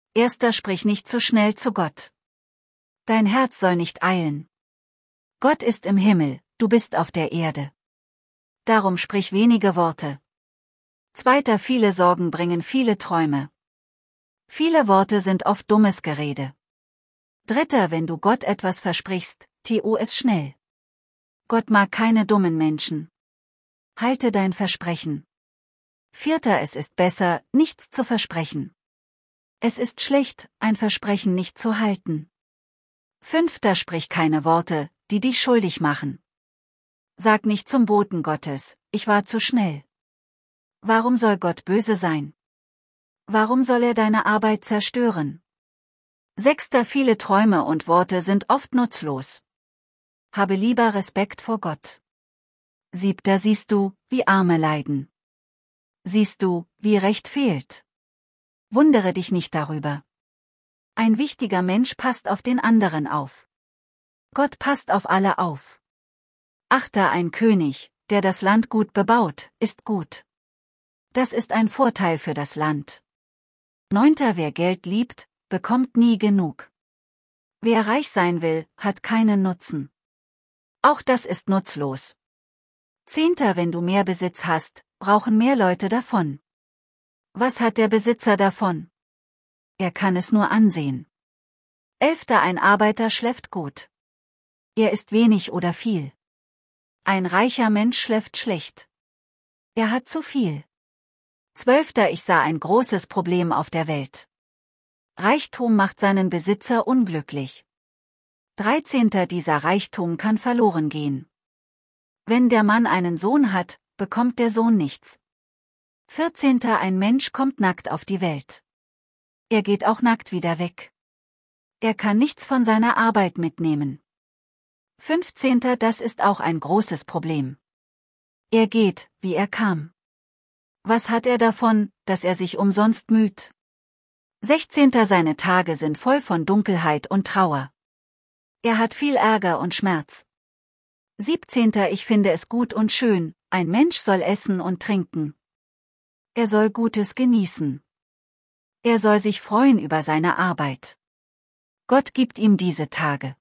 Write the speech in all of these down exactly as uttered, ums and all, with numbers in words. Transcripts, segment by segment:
Erster Sprich nicht zu schnell zu Gott. Dein Herz soll nicht eilen. Gott ist im Himmel, du bist auf der Erde. Darum sprich wenige Worte. Zweiter Viele Sorgen bringen viele Träume. Viele Worte sind oft dummes Gerede. Dritter Wenn du Gott etwas versprichst, tu es schnell. Gott mag keine dummen Menschen. Halte dein Versprechen. Vierter Es ist besser, nichts zu versprechen. Es ist schlecht, ein Versprechen nicht zu halten. Fünfter Sprich keine Worte, die dich schuldig machen. Sag nicht zum Boten Gottes, ich war zu schnell. Warum soll Gott böse sein? Warum soll er deine Arbeit zerstören? Sechster Viele Träume und Worte sind oft nutzlos. Habe lieber Respekt vor Gott. Siebter Siehst du, wie Arme leiden. Siehst du, wie Recht fehlt. Wundere dich nicht darüber. Ein wichtiger Mensch passt auf den anderen auf. Gott passt auf alle auf. Achter Ein König, der das Land gut bebaut, ist gut. Das ist ein Vorteil für das Land. Neunter Wer Geld liebt, bekommt nie genug. Wer reich sein will, hat keinen Nutzen. Auch das ist nutzlos. Zehnter Wenn du mehr Besitz hast, brauchen mehr Leute davon. Was hat der Besitzer davon? Er kann es nur ansehen. Elfter Ein Arbeiter schläft gut. Er isst wenig oder viel. Ein reicher Mensch schläft schlecht. Er hat zu viel. Zwölfter Ich sah ein großes Problem auf der Welt. Reichtum macht seinen Besitzer unglücklich. Dreizehnter Dieser Reichtum kann verloren gehen. Wenn der Mann einen Sohn hat, bekommt der Sohn nichts. Vierzehnter Ein Mensch kommt nackt auf die Welt. Er geht auch nackt wieder weg. Er kann nichts von seiner Arbeit mitnehmen. Fünfzehnter Das ist auch ein großes Problem. Er geht, wie er kam. Was hat er davon, dass er sich umsonst müht? Sechzehnter Seine Tage sind voll von Dunkelheit und Trauer. Er hat viel Ärger und Schmerz. Siebzehnter Ich finde es gut und schön, ein Mensch soll essen und trinken. Er soll Gutes genießen. Er soll sich freuen über seine Arbeit. Gott gibt ihm diese Tage.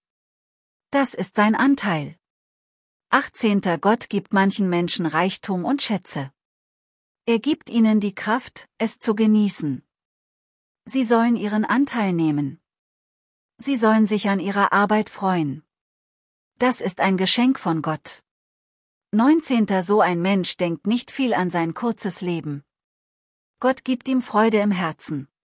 Das ist sein Anteil. Achtzehnter Gott gibt manchen Menschen Reichtum und Schätze. Er gibt ihnen die Kraft, es zu genießen. Sie sollen ihren Anteil nehmen. Sie sollen sich an ihrer Arbeit freuen. Das ist ein Geschenk von Gott. Neunzehnter So ein Mensch denkt nicht viel an sein kurzes Leben. Gott gibt ihm Freude im Herzen.